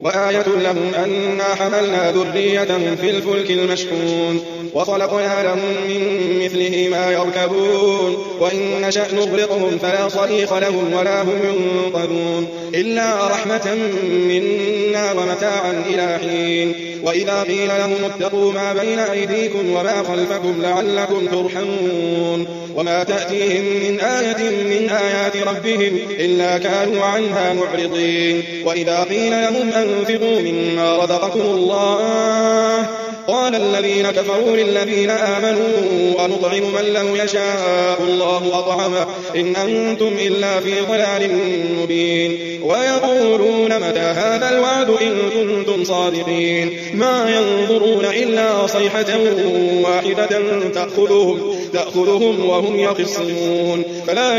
وآية لهم أنا حملنا ذرية في الفلك المشحون وخلقنا لهم من مثله ما يركبون وإن نشأ نغرقهم فلا صريخ لهم ولا هم ينقذون إلا رحمة منا ومتاعا إلى حين وإذا قيل لهم اتقوا ما بين أيديكم وما خلفكم لعلكم ترحمون وما تأتيهم من آية من آيات ربهم إلا كانوا عنها معرضين وإذا قيل لهم أنفقوا مما رزقكم الله قال الذين كفروا للذين آمنوا أنطعم من لو يشاء الله أطعمه إن أنتم إلا في ضلال مبين ويقولون متى هذا الوعد إن كنتم صادقين ما ينظرون إلا صيحة واحدة تأخذهم وهم يخصمون فلا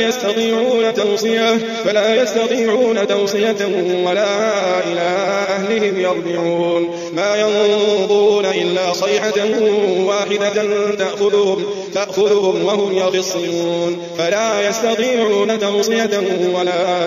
يستطيعون توصية ولا إلى أهلهم يرجعون ما ينظرون إلا صيحة واحدة تأخذهم وهم يخصمون فلا يستطيعون توصية ولا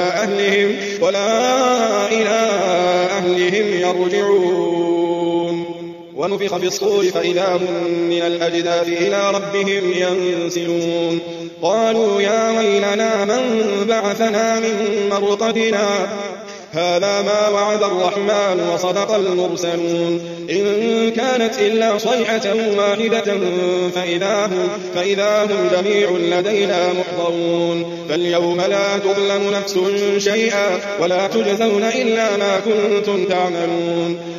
إلى أهلهم يرجعون ونفخ في الصور فإذا هم من الأجداث إلى ربهم ينسلون قالوا يا ويلنا من بعثنا من مرقدنا هذا ما وعد الرحمن وصدق المرسلون إن كانت إلا صيحة واحدة فإذا هم جميع لدينا محضرون فاليوم لا تظلم نفس شيئا ولا تجزون إلا ما كنتم تعملون